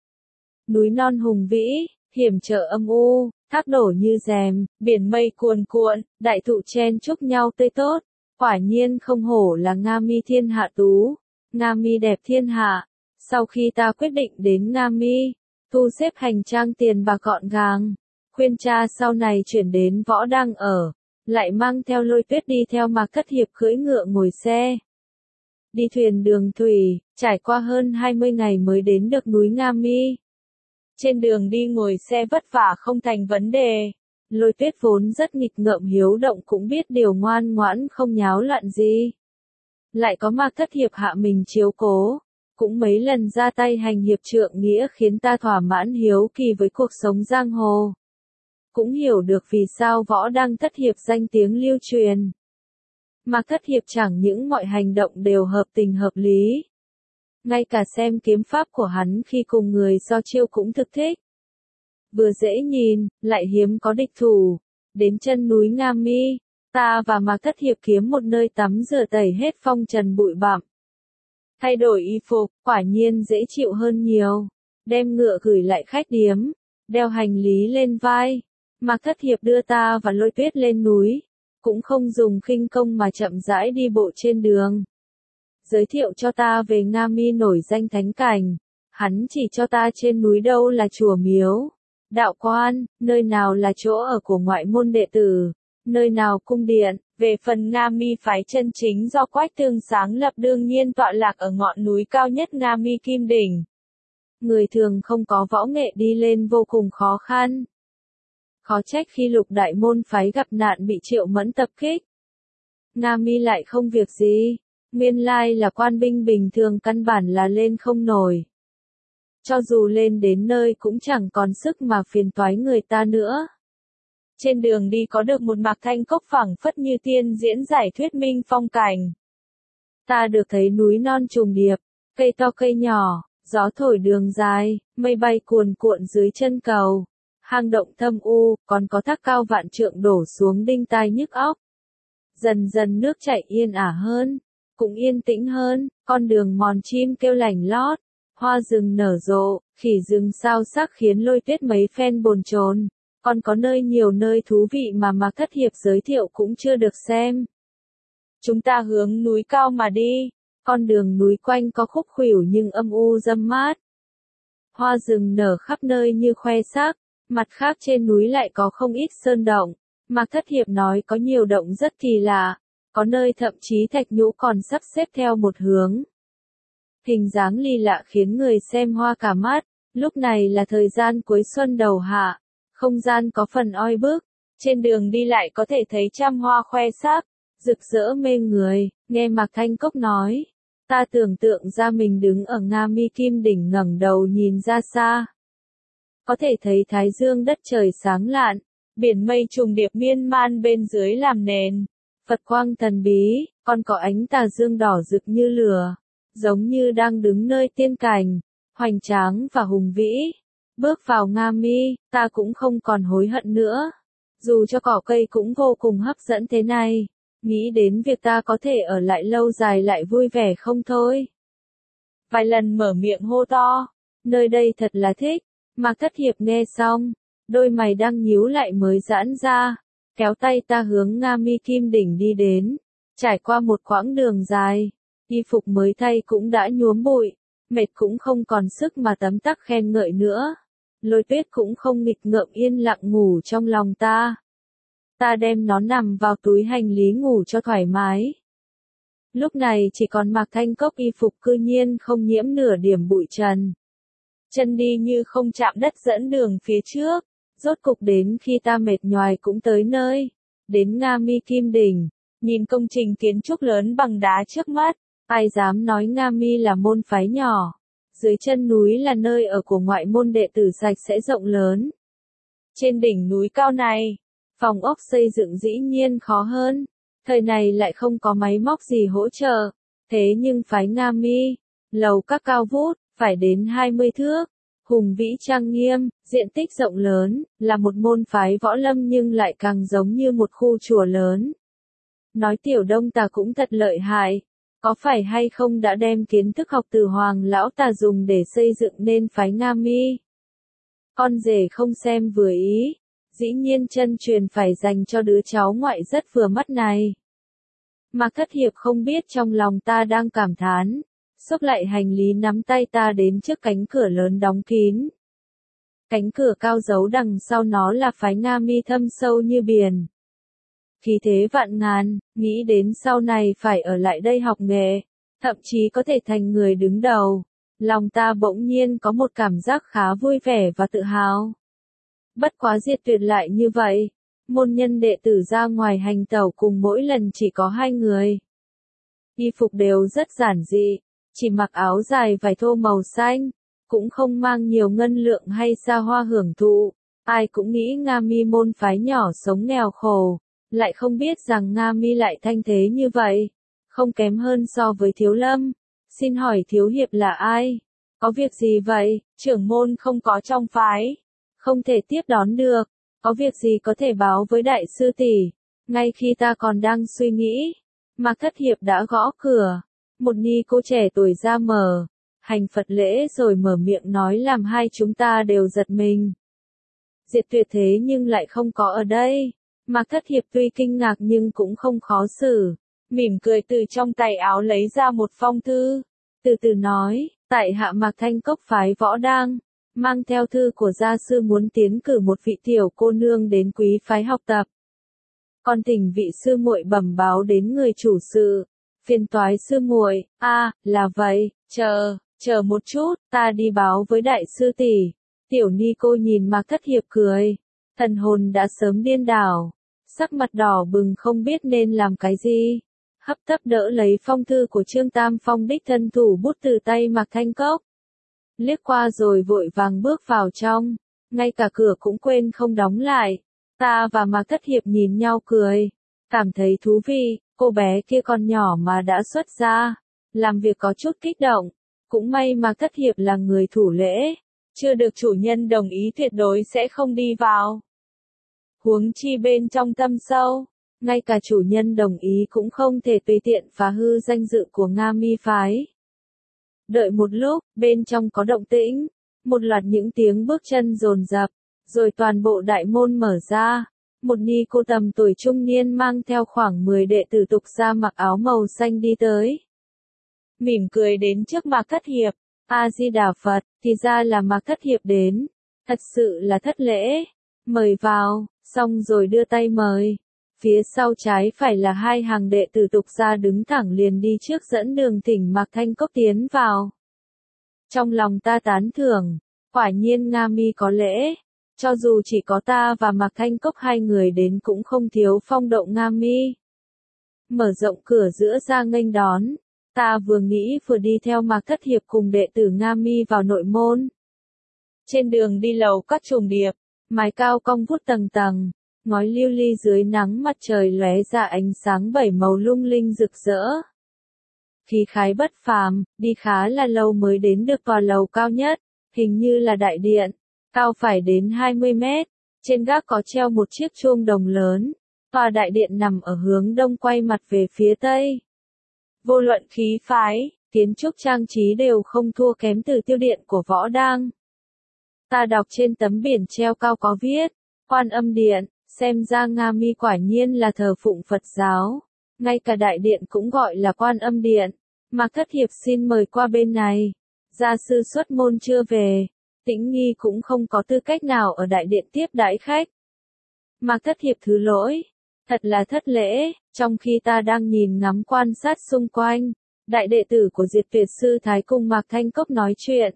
Núi non hùng vĩ, hiểm trở âm u, thác đổ như rèm, biển mây cuồn cuộn, đại thụ chen chúc nhau tươi tốt. Quả nhiên không hổ là Nga Mi thiên hạ tú, Nga Mi đẹp thiên hạ. Sau khi ta quyết định đến Nga Mi, thu xếp hành trang tiền bạc gọn gàng, khuyên cha sau này chuyển đến Võ Đăng ở, lại mang theo Lôi Tuyết đi theo Mạc Thất Hiệp cưỡi ngựa ngồi xe. Đi thuyền đường thủy, trải qua hơn hai mươi ngày mới đến được núi Nga Mi. Trên đường đi ngồi xe vất vả không thành vấn đề. Lôi Tuyết vốn rất nghịch ngợm hiếu động cũng biết điều ngoan ngoãn không nháo loạn gì. Lại có Mạc Thất Hiệp hạ mình chiếu cố, cũng mấy lần ra tay hành hiệp trượng nghĩa khiến ta thỏa mãn hiếu kỳ với cuộc sống giang hồ. Cũng hiểu được vì sao Võ Đăng Thất Hiệp danh tiếng lưu truyền. Mạc Thất Hiệp chẳng những mọi hành động đều hợp tình hợp lý. Ngay cả xem kiếm pháp của hắn khi cùng người so chiêu cũng thực thích. Vừa dễ nhìn, lại hiếm có địch thủ. Đến chân núi Nga Mi, ta và Mạc Thất Hiệp kiếm một nơi tắm rửa tẩy hết phong trần bụi bặm. Thay đổi y phục, quả nhiên dễ chịu hơn nhiều. Đem ngựa gửi lại khách điếm, đeo hành lý lên vai. Mạc Thất Hiệp đưa ta và Lôi Tuyết lên núi, cũng không dùng khinh công mà chậm rãi đi bộ trên đường. Giới thiệu cho ta về Nga Mi nổi danh thánh cảnh, hắn chỉ cho ta trên núi đâu là chùa miếu, đạo quan, nơi nào là chỗ ở của ngoại môn đệ tử, nơi nào cung điện. Về phần Nga Mi phái chân chính do Quách Tương sáng lập đương nhiên tọa lạc ở ngọn núi cao nhất Nga Mi Kim Đỉnh. Người thường không có võ nghệ đi lên vô cùng khó khăn. Khó trách khi Lục Đại môn phái gặp nạn bị Triệu Mẫn tập kích. Nga Mi lại không việc gì, nguyên lai là quan binh bình thường căn bản là lên không nổi. Cho dù lên đến nơi cũng chẳng còn sức mà phiền toái người ta nữa. Trên đường đi có được một Mạc Thanh Cốc phảng phất như tiên diễn giải thuyết minh phong cảnh. Ta được thấy núi non trùng điệp, cây to cây nhỏ, gió thổi đường dài, mây bay cuồn cuộn dưới chân cầu. Hang động thâm u, còn có thác cao vạn trượng đổ xuống đinh tai nhức óc. Dần dần nước chảy yên ả hơn, cũng yên tĩnh hơn, con đường mòn chim kêu lành lót, hoa rừng nở rộ, khỉ rừng sao sắc khiến Lôi Tuyết mấy phen bồn chồn. Còn có nơi nhiều nơi thú vị mà Mạc Thất Hiệp giới thiệu cũng chưa được xem. Chúng ta hướng núi cao mà đi, con đường núi quanh có khúc khuỷu nhưng âm u râm mát. Hoa rừng nở khắp nơi như khoe sắc, mặt khác trên núi lại có không ít sơn động. Mạc Thất Hiệp nói có nhiều động rất kỳ lạ, có nơi thậm chí thạch nhũ còn sắp xếp theo một hướng. Hình dáng ly lạ khiến người xem hoa cả mắt. Lúc này là thời gian cuối xuân đầu hạ. Không gian có phần oi bức, trên đường đi lại có thể thấy trăm hoa khoe sắc, rực rỡ mê người. Nghe Mạc Thanh Cốc nói, ta tưởng tượng ra mình đứng ở Nga Mi Kim Đỉnh ngẩng đầu nhìn ra xa. Có thể thấy thái dương đất trời sáng lạn, biển mây trùng điệp miên man bên dưới làm nền, Phật quang thần bí, còn có ánh tà dương đỏ rực như lửa, giống như đang đứng nơi tiên cảnh, hoành tráng và hùng vĩ. Bước vào Nga Mi, ta cũng không còn hối hận nữa. Dù cho cỏ cây cũng vô cùng hấp dẫn thế này, nghĩ đến việc ta có thể ở lại lâu dài lại vui vẻ không thôi. Vài lần mở miệng hô to, nơi đây thật là thích. Mạc Thất Hiệp nghe xong, đôi mày đang nhíu lại mới giãn ra, kéo tay ta hướng Nga Mi Kim Đỉnh đi đến. Trải qua một quãng đường dài, Y phục mới thay cũng đã nhuốm bụi, mệt cũng không còn sức mà tấm tắc khen ngợi nữa. Lôi Tuyết cũng không nghịch ngợm yên lặng ngủ trong lòng ta. Ta đem nó nằm vào túi hành lý ngủ cho thoải mái. Lúc này chỉ còn Mạc Thanh Cốc, y phục cư nhiên không nhiễm nửa điểm bụi trần. Chân đi như không chạm đất dẫn đường phía trước, rốt cục đến khi ta mệt nhoài cũng tới nơi, đến Nga Mi Kim Đỉnh, nhìn công trình kiến trúc lớn bằng đá trước mắt, ai dám nói Nga Mi là môn phái nhỏ, dưới chân núi là nơi ở của ngoại môn đệ tử sạch sẽ rộng lớn. Trên đỉnh núi cao này, phòng ốc xây dựng dĩ nhiên khó hơn, thời này lại không có máy móc gì hỗ trợ, thế nhưng phái Nga Mi, lầu các cao vút, phải đến hai mươi thước, hùng vĩ trang nghiêm, diện tích rộng lớn, là một môn phái võ lâm nhưng lại càng giống như một khu chùa lớn. Nói Tiểu Đông ta cũng thật lợi hại, có phải hay không đã đem kiến thức học từ Hoàng lão ta dùng để xây dựng nên phái Nga Mi. Con rể không xem vừa ý, dĩ nhiên chân truyền phải dành cho đứa cháu ngoại rất vừa mắt này. Mạc Thất Hiệp không biết trong lòng ta đang cảm thán, xốc lại hành lý nắm tay ta đến trước cánh cửa lớn đóng kín. Cánh cửa cao giấu đằng sau nó là phái Nga Mi thâm sâu như biển. Khí thế vạn ngàn, nghĩ đến sau này phải ở lại đây học nghệ, thậm chí có thể thành người đứng đầu. Lòng ta bỗng nhiên có một cảm giác khá vui vẻ và tự hào. Bất quá Diệt Tuyệt lại như vậy, môn nhân đệ tử ra ngoài hành tẩu cùng mỗi lần chỉ có hai người. Y phục đều rất giản dị, chỉ mặc áo dài vải thô màu xanh, cũng không mang nhiều ngân lượng hay xa hoa hưởng thụ. Ai cũng nghĩ Nga Mi môn phái nhỏ sống nghèo khổ, lại không biết rằng Nga Mi lại thanh thế như vậy, không kém hơn so với Thiếu Lâm. Xin hỏi Thiếu Hiệp là ai? Có việc gì vậy? Trưởng môn không có trong phái, không thể tiếp đón được. Có việc gì có thể báo với đại sư tỷ? Ngay khi ta còn đang suy nghĩ, Mạc Thất Hiệp đã gõ cửa. Một ni cô trẻ tuổi ra mở, hành Phật lễ rồi mở miệng nói làm hai chúng ta đều giật mình. Diệt Tuyệt thế nhưng lại không có ở đây. Mạc Thất Hiệp tuy kinh ngạc nhưng cũng không khó xử, mỉm cười từ trong tay áo lấy ra một phong thư, từ từ nói, tại hạ Mạc Thanh Cốc phái Võ Đang, mang theo thư của gia sư muốn tiến cử một vị tiểu cô nương đến quý phái học tập. Còn thỉnh vị sư muội bẩm báo đến người chủ sự. Phiền toái sư muội. A, à, là vậy, chờ, chờ một chút, ta đi báo với đại sư tỷ. Tiểu ni cô nhìn Mạc Thất Hiệp cười, thần hồn đã sớm điên đảo, sắc mặt đỏ bừng không biết nên làm cái gì. Hấp tấp đỡ lấy phong thư của Trương Tam Phong đích thân thủ bút từ tay Mạc Thanh Cốc. Liếc qua rồi vội vàng bước vào trong, ngay cả cửa cũng quên không đóng lại. Ta và Mạc Thất Hiệp nhìn nhau cười, cảm thấy thú vị, cô bé kia còn nhỏ mà đã xuất gia, làm việc có chút kích động. Cũng may Mạc Thất Hiệp là người thủ lễ, chưa được chủ nhân đồng ý tuyệt đối sẽ không đi vào. Huống chi bên trong thâm sâu, ngay cả chủ nhân đồng ý cũng không thể tùy tiện phá hư danh dự của Nga Mi phái. Đợi một lúc, bên trong có động tĩnh, một loạt những tiếng bước chân dồn dập, rồi toàn bộ đại môn mở ra, một ni cô tầm tuổi trung niên mang theo khoảng mười đệ tử tục gia mặc áo màu xanh đi tới. Mỉm cười đến trước Mạc Thất Hiệp, A Di Đà Phật, thì ra là Mạc Thất Hiệp đến, thật sự là thất lễ, mời vào, xong rồi đưa tay mời. Phía sau trái phải là hai hàng đệ tử tục gia đứng thẳng liền đi trước dẫn đường thỉnh Mạc Thanh Cốc tiến vào. Trong lòng ta tán thưởng, quả nhiên Nga Mi có lễ, cho dù chỉ có ta và Mạc Thanh Cốc hai người đến cũng không thiếu phong độ Nga Mi. Mở rộng cửa giữa ra nghênh đón, ta vừa nghĩ vừa đi theo Mạc Thất Hiệp cùng đệ tử Nga Mi vào nội môn. Trên đường đi lầu các trùng điệp, mái cao cong vút tầng tầng, ngói lưu ly dưới nắng mặt trời lóe ra ánh sáng bảy màu lung linh rực rỡ. Khí khái bất phàm, đi khá là lâu mới đến được tòa lầu cao nhất, hình như là đại điện, cao phải đến hai mươi mét, trên gác có treo một chiếc chuông đồng lớn, tòa đại điện nằm ở hướng đông quay mặt về phía tây. Vô luận khí phái, kiến trúc trang trí đều không thua kém từ tiêu điện của Võ Đang. Ta đọc trên tấm biển treo cao có viết, Quan Âm Điện, xem ra Nga Mi quả nhiên là thờ phụng Phật giáo, ngay cả đại điện cũng gọi là Quan Âm Điện. Mạc Thất Hiệp xin mời qua bên này. Gia sư xuất môn chưa về. Tĩnh Nghi cũng không có tư cách nào ở đại điện tiếp đãi khách. Mạc Thất Hiệp thứ lỗi. Thật là thất lễ, trong khi ta đang nhìn ngắm quan sát xung quanh, đại đệ tử của Diệt Tuyệt Sư Thái cùng Mạc Thanh Cốc nói chuyện.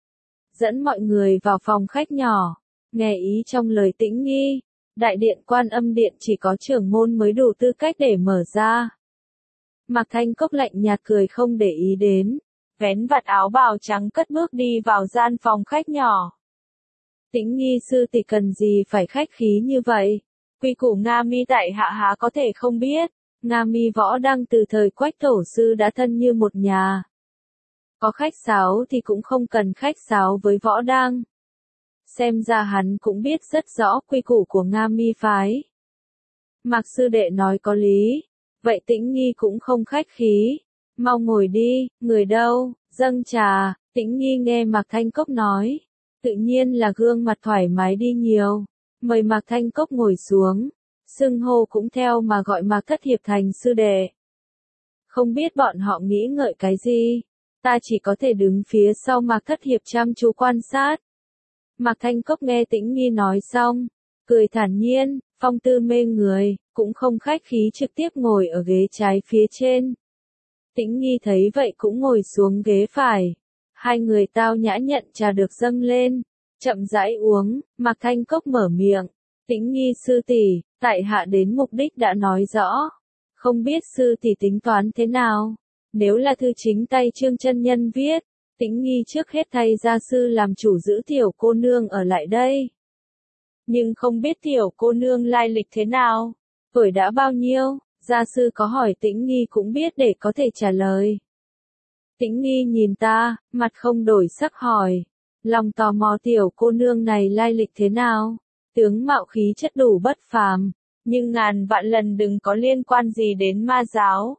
Dẫn mọi người vào phòng khách nhỏ, nghe ý trong lời Tĩnh Nghi, đại điện Quan Âm Điện chỉ có trưởng môn mới đủ tư cách để mở ra. Mạc Thanh Cốc lạnh nhạt cười không để ý đến, vén vạt áo bào trắng cất bước đi vào gian phòng khách nhỏ. Tĩnh Nghi sư tỷ cần gì phải khách khí như vậy? Quy củ Nga Mi tại hạ há có thể không biết, Nga Mi Võ Đăng từ thời Quách tổ sư đã thân như một nhà. Có khách sáo thì cũng không cần khách sáo với Võ Đăng. Xem ra hắn cũng biết rất rõ quy củ của Nga Mi phái. Mạc sư đệ nói có lý, vậy Tĩnh Nghi cũng không khách khí. Mau ngồi đi, người đâu, dâng trà. Tĩnh Nghi nghe Mạc Thanh Cốc nói, tự nhiên là gương mặt thoải mái đi nhiều. Mời Mạc Thanh Cốc ngồi xuống, xưng hô cũng theo mà gọi Mạc Thất Hiệp thành sư đệ. Không biết bọn họ nghĩ ngợi cái gì, ta chỉ có thể đứng phía sau Mạc Thất Hiệp chăm chú quan sát. Mạc Thanh Cốc nghe Tĩnh Nghi nói xong, cười thản nhiên, phong tư mê người, cũng không khách khí trực tiếp ngồi ở ghế trái phía trên. Tĩnh Nghi thấy vậy cũng ngồi xuống ghế phải. Hai người tao nhã nhận trà được dâng lên, chậm rãi uống. Mạc Thanh Cốc mở miệng, Tĩnh Nghi sư tỷ, tại hạ đến mục đích đã nói rõ, không biết sư tỷ tính toán thế nào. Nếu là thư chính tay Trương chân nhân viết, Tĩnh Nghi trước hết thay gia sư làm chủ giữ tiểu cô nương ở lại đây. Nhưng không biết tiểu cô nương lai lịch thế nào, tuổi đã bao nhiêu, gia sư có hỏi Tĩnh Nghi cũng biết để có thể trả lời. Tĩnh Nghi nhìn ta, mặt không đổi sắc hỏi, lòng tò mò tiểu cô nương này lai lịch thế nào, tướng mạo khí chất đủ bất phàm, nhưng ngàn vạn lần đừng có liên quan gì đến ma giáo.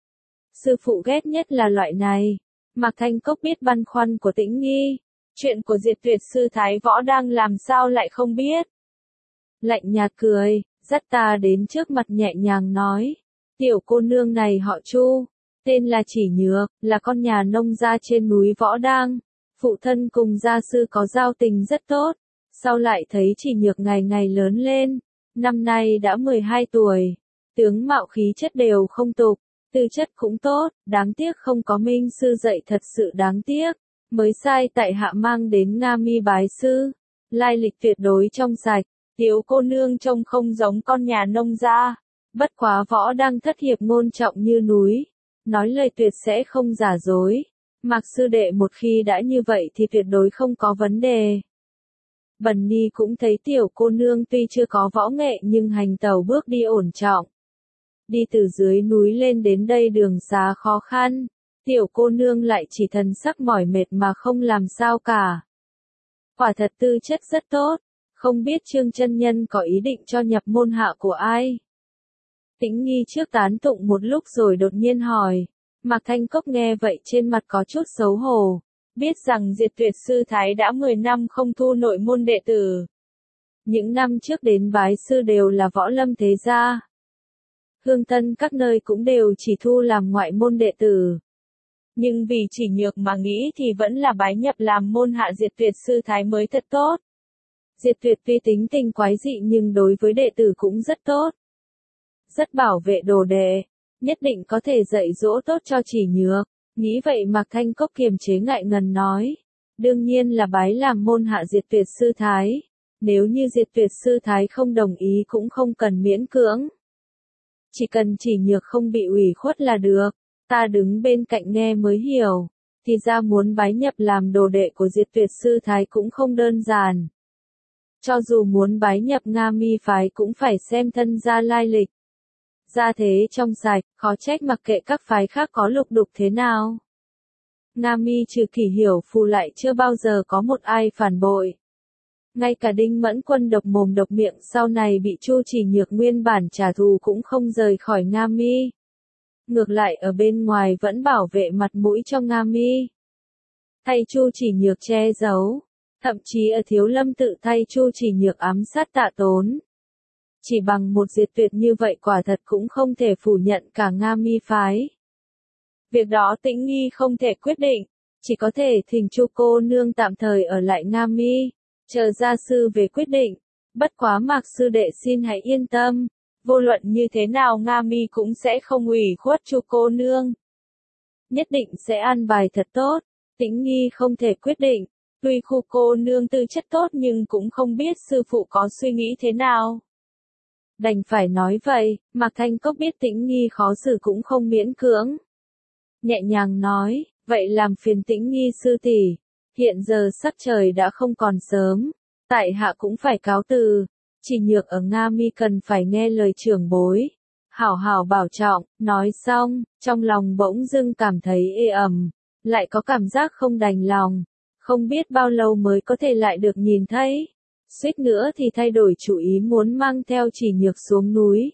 Sư phụ ghét nhất là loại này. Mạc Thanh Cốc biết băn khoăn của Tĩnh Nghi, chuyện của Diệt Tuyệt Sư Thái Võ đang làm sao lại không biết. Lạnh nhạt cười, dắt ta đến trước mặt nhẹ nhàng nói, tiểu cô nương này họ Chu, tên là Chỉ Nhược, là con nhà nông gia trên núi Võ Đang, phụ thân cùng gia sư có giao tình rất tốt, sau lại thấy Chỉ Nhược ngày ngày lớn lên, năm nay đã mười hai tuổi, tướng mạo khí chất đều không tục. Tư chất cũng tốt, đáng tiếc không có minh sư dạy thật sự đáng tiếc, mới sai tại hạ mang đến Nga Mi bái sư, lai lịch tuyệt đối trong sạch, tiểu cô nương trông không giống con nhà nông gia, bất quá Võ Đăng Thất Hiệp ngôn trọng như núi, nói lời tuyệt sẽ không giả dối, Mạc sư đệ một khi đã như vậy thì tuyệt đối không có vấn đề. Bần Ni cũng thấy tiểu cô nương tuy chưa có võ nghệ nhưng hành tẩu bước đi ổn trọng. Đi từ dưới núi lên đến đây đường xá khó khăn, tiểu cô nương lại chỉ thần sắc mỏi mệt mà không làm sao cả. Quả thật tư chất rất tốt, không biết Trương chân nhân có ý định cho nhập môn hạ của ai. Tĩnh Nghi trước tán tụng một lúc rồi đột nhiên hỏi, Mạc Thanh Cốc nghe vậy trên mặt có chút xấu hổ, biết rằng Diệt Tuyệt Sư Thái đã mười năm không thu nội môn đệ tử. Những năm trước đến bái sư đều là võ lâm thế gia. Hương Tân các nơi cũng đều chỉ thu làm ngoại môn đệ tử. Nhưng vì Chỉ Nhược mà nghĩ thì vẫn là bái nhập làm môn hạ Diệt Tuyệt Sư Thái mới thật tốt. Diệt Tuyệt tuy tính tình quái dị nhưng đối với đệ tử cũng rất tốt. Rất bảo vệ đồ đệ, nhất định có thể dạy dỗ tốt cho Chỉ Nhược. Nghĩ vậy Mạc Thanh Cốc kiềm chế ngại ngần nói. Đương nhiên là bái làm môn hạ Diệt Tuyệt Sư Thái. Nếu như Diệt Tuyệt Sư Thái không đồng ý cũng không cần miễn cưỡng. Chỉ cần Chỉ Nhược không bị ủy khuất là được, ta đứng bên cạnh nghe mới hiểu, thì ra muốn bái nhập làm đồ đệ của Diệt Tuyệt Sư Thái cũng không đơn giản. Cho dù muốn bái nhập Nga Mi phái cũng phải xem thân gia lai lịch. Gia thế trong sạch, khó trách mặc kệ các phái khác có lục đục thế nào. Nga Mi trừ Kỷ Hiểu Phù lại chưa bao giờ có một ai phản bội. Ngay cả Đinh Mẫn Quân độc mồm độc miệng sau này bị Chu Chỉ Nhược nguyên bản trả thù cũng không rời khỏi Nga Mi. Ngược lại ở bên ngoài vẫn bảo vệ mặt mũi cho Nga Mi. Thay Chu Chỉ Nhược che giấu, thậm chí ở Thiếu Lâm tự thay Chu Chỉ Nhược ám sát Tạ Tốn. Chỉ bằng một Diệt Tuyệt như vậy quả thật cũng không thể phủ nhận cả Nga Mi phái. Việc đó Tĩnh Nghi không thể quyết định, chỉ có thể thỉnh Chu cô nương tạm thời ở lại Nga Mi, chờ gia sư về quyết định. Bất quá Mạc sư đệ xin hãy yên tâm, vô luận như thế nào Nga Mi cũng sẽ không ủy khuất Chu cô nương. Nhất định sẽ an bài thật tốt. Tĩnh Nghi không thể quyết định, tuy khu cô nương tư chất tốt nhưng cũng không biết sư phụ có suy nghĩ thế nào. Đành phải nói vậy, Mạc Thanh Cốc biết Tĩnh Nghi khó xử cũng không miễn cưỡng. Nhẹ nhàng nói, vậy làm phiền Tĩnh Nghi sư tỷ, hiện giờ sắc trời đã không còn sớm, tại hạ cũng phải cáo từ, Chỉ Nhược ở Nga Mi cần phải nghe lời trưởng bối, hảo hảo bảo trọng. Nói xong, trong lòng bỗng dưng cảm thấy ê ẩm, lại có cảm giác không đành lòng, không biết bao lâu mới có thể lại được nhìn thấy. Suýt nữa thì thay đổi chủ ý muốn mang theo Chỉ Nhược xuống núi.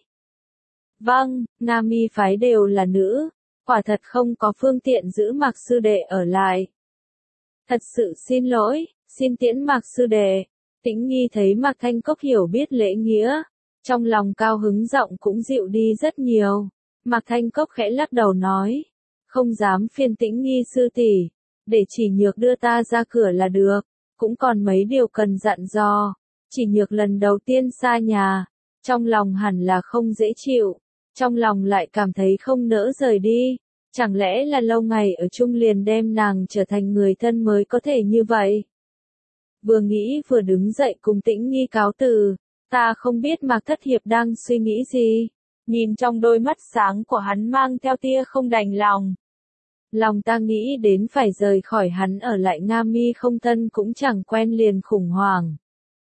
Vâng, Nga Mi phái đều là nữ, quả thật không có phương tiện giữ Mạc sư đệ ở lại. Thật sự xin lỗi, xin tiễn Mạc sư đệ. Tĩnh Nghi thấy Mạc Thanh Cốc hiểu biết lễ nghĩa, trong lòng cao hứng giọng cũng dịu đi rất nhiều. Mạc Thanh Cốc khẽ lắc đầu nói, không dám phiền Tĩnh Nghi sư tỷ, để Chỉ Nhược đưa ta ra cửa là được, cũng còn mấy điều cần dặn dò. Chỉ Nhược lần đầu tiên xa nhà, trong lòng hẳn là không dễ chịu, trong lòng lại cảm thấy không nỡ rời đi, chẳng lẽ là lâu ngày ở chung liền đem nàng trở thành người thân mới có thể như vậy. Vừa nghĩ vừa đứng dậy cùng Tĩnh Nghi cáo từ, ta không biết Mạc Thất Hiệp đang suy nghĩ gì, nhìn trong đôi mắt sáng của hắn mang theo tia không đành lòng. Lòng ta nghĩ đến phải rời khỏi hắn ở lại Nga Mi không thân cũng chẳng quen liền khủng hoảng.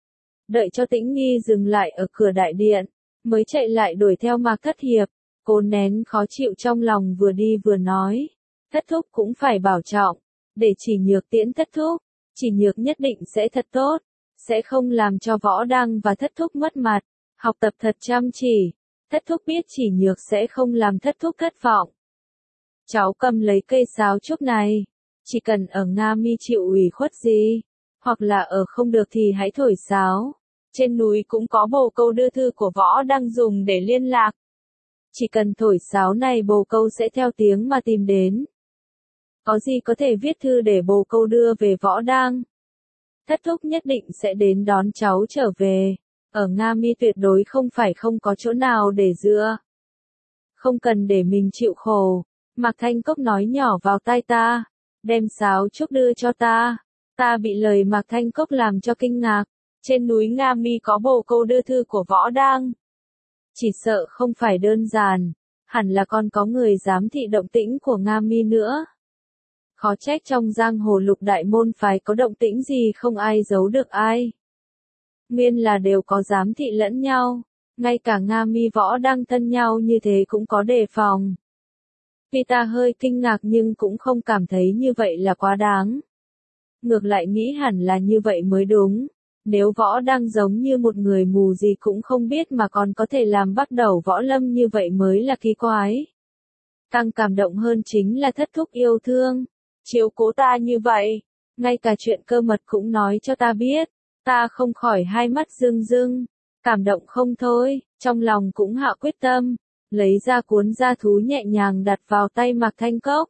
Đợi cho Tĩnh Nghi dừng lại ở cửa đại điện, mới chạy lại đuổi theo Mạc Thất Hiệp, cố nén khó chịu trong lòng vừa đi vừa nói, Thất thúc cũng phải bảo trọng, để Chỉ Nhược tiễn Thất thúc, Chỉ Nhược nhất định sẽ thật tốt, sẽ không làm cho Võ Đăng và Thất thúc mất mặt, học tập thật chăm chỉ, Thất thúc biết Chỉ Nhược sẽ không làm Thất thúc thất vọng. Cháu cầm lấy cây sáo trúc này, chỉ cần ở Nga Mi chịu ủy khuất gì, hoặc là ở không được thì hãy thổi sáo. Trên núi cũng có bồ câu đưa thư của Võ Đăng dùng để liên lạc. Chỉ cần thổi sáo này bồ câu sẽ theo tiếng mà tìm đến. Có gì có thể viết thư để bồ câu đưa về Võ Đăng. Thất thúc nhất định sẽ đến đón cháu trở về. Ở Nga Mi tuyệt đối không phải không có chỗ nào để dựa. Không cần để mình chịu khổ. Mạc Thanh Cốc nói nhỏ vào tai ta, đem sáo trúc đưa cho ta. Ta bị lời Mạc Thanh Cốc làm cho kinh ngạc. Trên núi Nga Mi có bồ câu đưa thư của Võ Đăng. Chỉ sợ không phải đơn giản, hẳn là còn có người giám thị động tĩnh của Nga Mi nữa. Khó trách trong giang hồ lục đại môn phái có động tĩnh gì không ai giấu được ai. Nguyên là đều có giám thị lẫn nhau, ngay cả Nga Mi Võ Đăng thân nhau như thế cũng có đề phòng. Vì ta hơi kinh ngạc nhưng cũng không cảm thấy như vậy là quá đáng. Ngược lại nghĩ hẳn là như vậy mới đúng. Nếu Võ Đăng giống như một người mù gì cũng không biết mà còn có thể làm bắt đầu võ lâm như vậy mới là kỳ quái. Càng cảm động hơn chính là Thất thúc yêu thương, chiếu cố ta như vậy, ngay cả chuyện cơ mật cũng nói cho ta biết, ta không khỏi hai mắt rưng rưng, cảm động không thôi, trong lòng cũng hạ quyết tâm, lấy ra cuốn gia thú nhẹ nhàng đặt vào tay Mạc Thanh Cốc.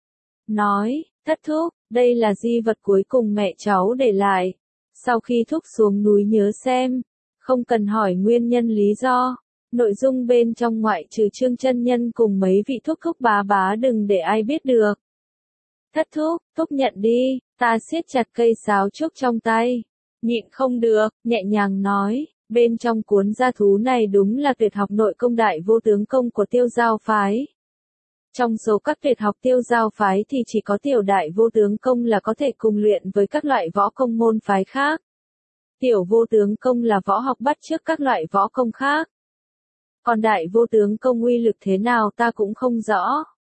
Nói, Thất thúc, đây là di vật cuối cùng mẹ cháu để lại. Sau khi thúc xuống núi nhớ xem, không cần hỏi nguyên nhân lý do, nội dung bên trong ngoại trừ Trương chân nhân cùng mấy vị thúc thúc bá bá đừng để ai biết được. Thất thúc, thúc nhận đi, ta siết chặt cây sáo trúc trong tay, nhịn không được, nhẹ nhàng nói, bên trong cuốn gia thú này đúng là tuyệt học nội công đại vô tướng công của Tiêu Giao phái. Trong số các tuyệt học Tiêu Giao phái thì chỉ có tiểu đại vô tướng công là có thể cùng luyện với các loại võ công môn phái khác. Tiểu vô tướng công là võ học bắt chước các loại võ công khác. Còn đại vô tướng công uy lực thế nào ta cũng không rõ.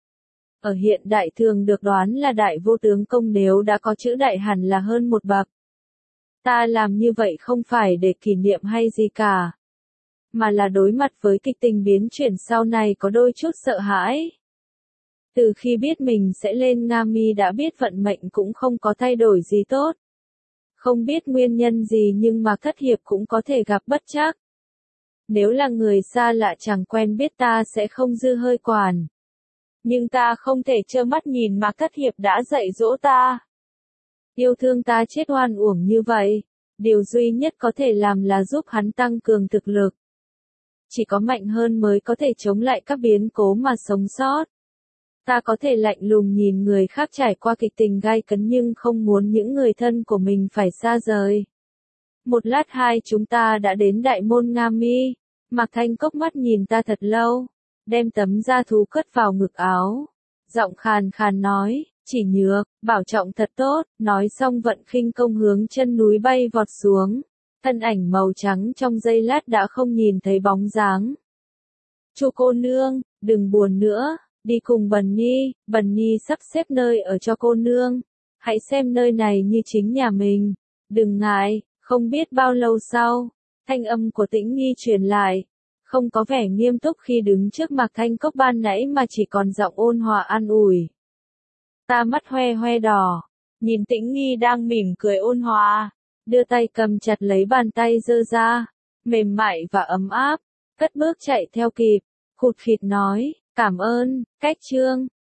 Ở hiện đại thường được đoán là đại vô tướng công nếu đã có chữ đại hẳn là hơn một bậc. Ta làm như vậy không phải để kỷ niệm hay gì cả, mà là đối mặt với kịch tình biến chuyển sau này có đôi chút sợ hãi. Từ khi biết mình sẽ lên Nga Mi đã biết vận mệnh cũng không có thay đổi gì tốt. Không biết nguyên nhân gì nhưng Mạc Thất Hiệp cũng có thể gặp bất trắc. Nếu là người xa lạ chẳng quen biết ta sẽ không dư hơi quản. Nhưng ta không thể trơ mắt nhìn Mạc Thất Hiệp đã dạy dỗ ta. Yêu thương ta chết oan uổng như vậy. Điều duy nhất có thể làm là giúp hắn tăng cường thực lực. Chỉ có mạnh hơn mới có thể chống lại các biến cố mà sống sót. Ta có thể lạnh lùng nhìn người khác trải qua kịch tình gay cấn nhưng không muốn những người thân của mình phải xa rời. Một lát hai chúng ta đã đến đại môn Nga Mi. Mạc Thanh Cốc mắt nhìn ta thật lâu, đem tấm da thú cất vào ngực áo. Giọng khàn khàn nói, Chỉ Nhược, bảo trọng thật tốt, nói xong vận khinh công hướng chân núi bay vọt xuống. Thân ảnh màu trắng trong giây lát đã không nhìn thấy bóng dáng. Chu cô nương, đừng buồn nữa, đi cùng Bần Nhi, Bần Nhi sắp xếp nơi ở cho cô nương. Hãy xem nơi này như chính nhà mình. Đừng ngại, không biết bao lâu sau, thanh âm của Tĩnh Nghi truyền lại. Không có vẻ nghiêm túc khi đứng trước Mạc Thanh Cốc ban nãy mà chỉ còn giọng ôn hòa an ủi. Ta mắt hoe hoe đỏ, nhìn Tĩnh Nghi đang mỉm cười ôn hòa, đưa tay cầm chặt lấy bàn tay dơ ra, mềm mại và ấm áp, cất bước chạy theo kịp, khụt khịt nói, cảm ơn, Cách Trương.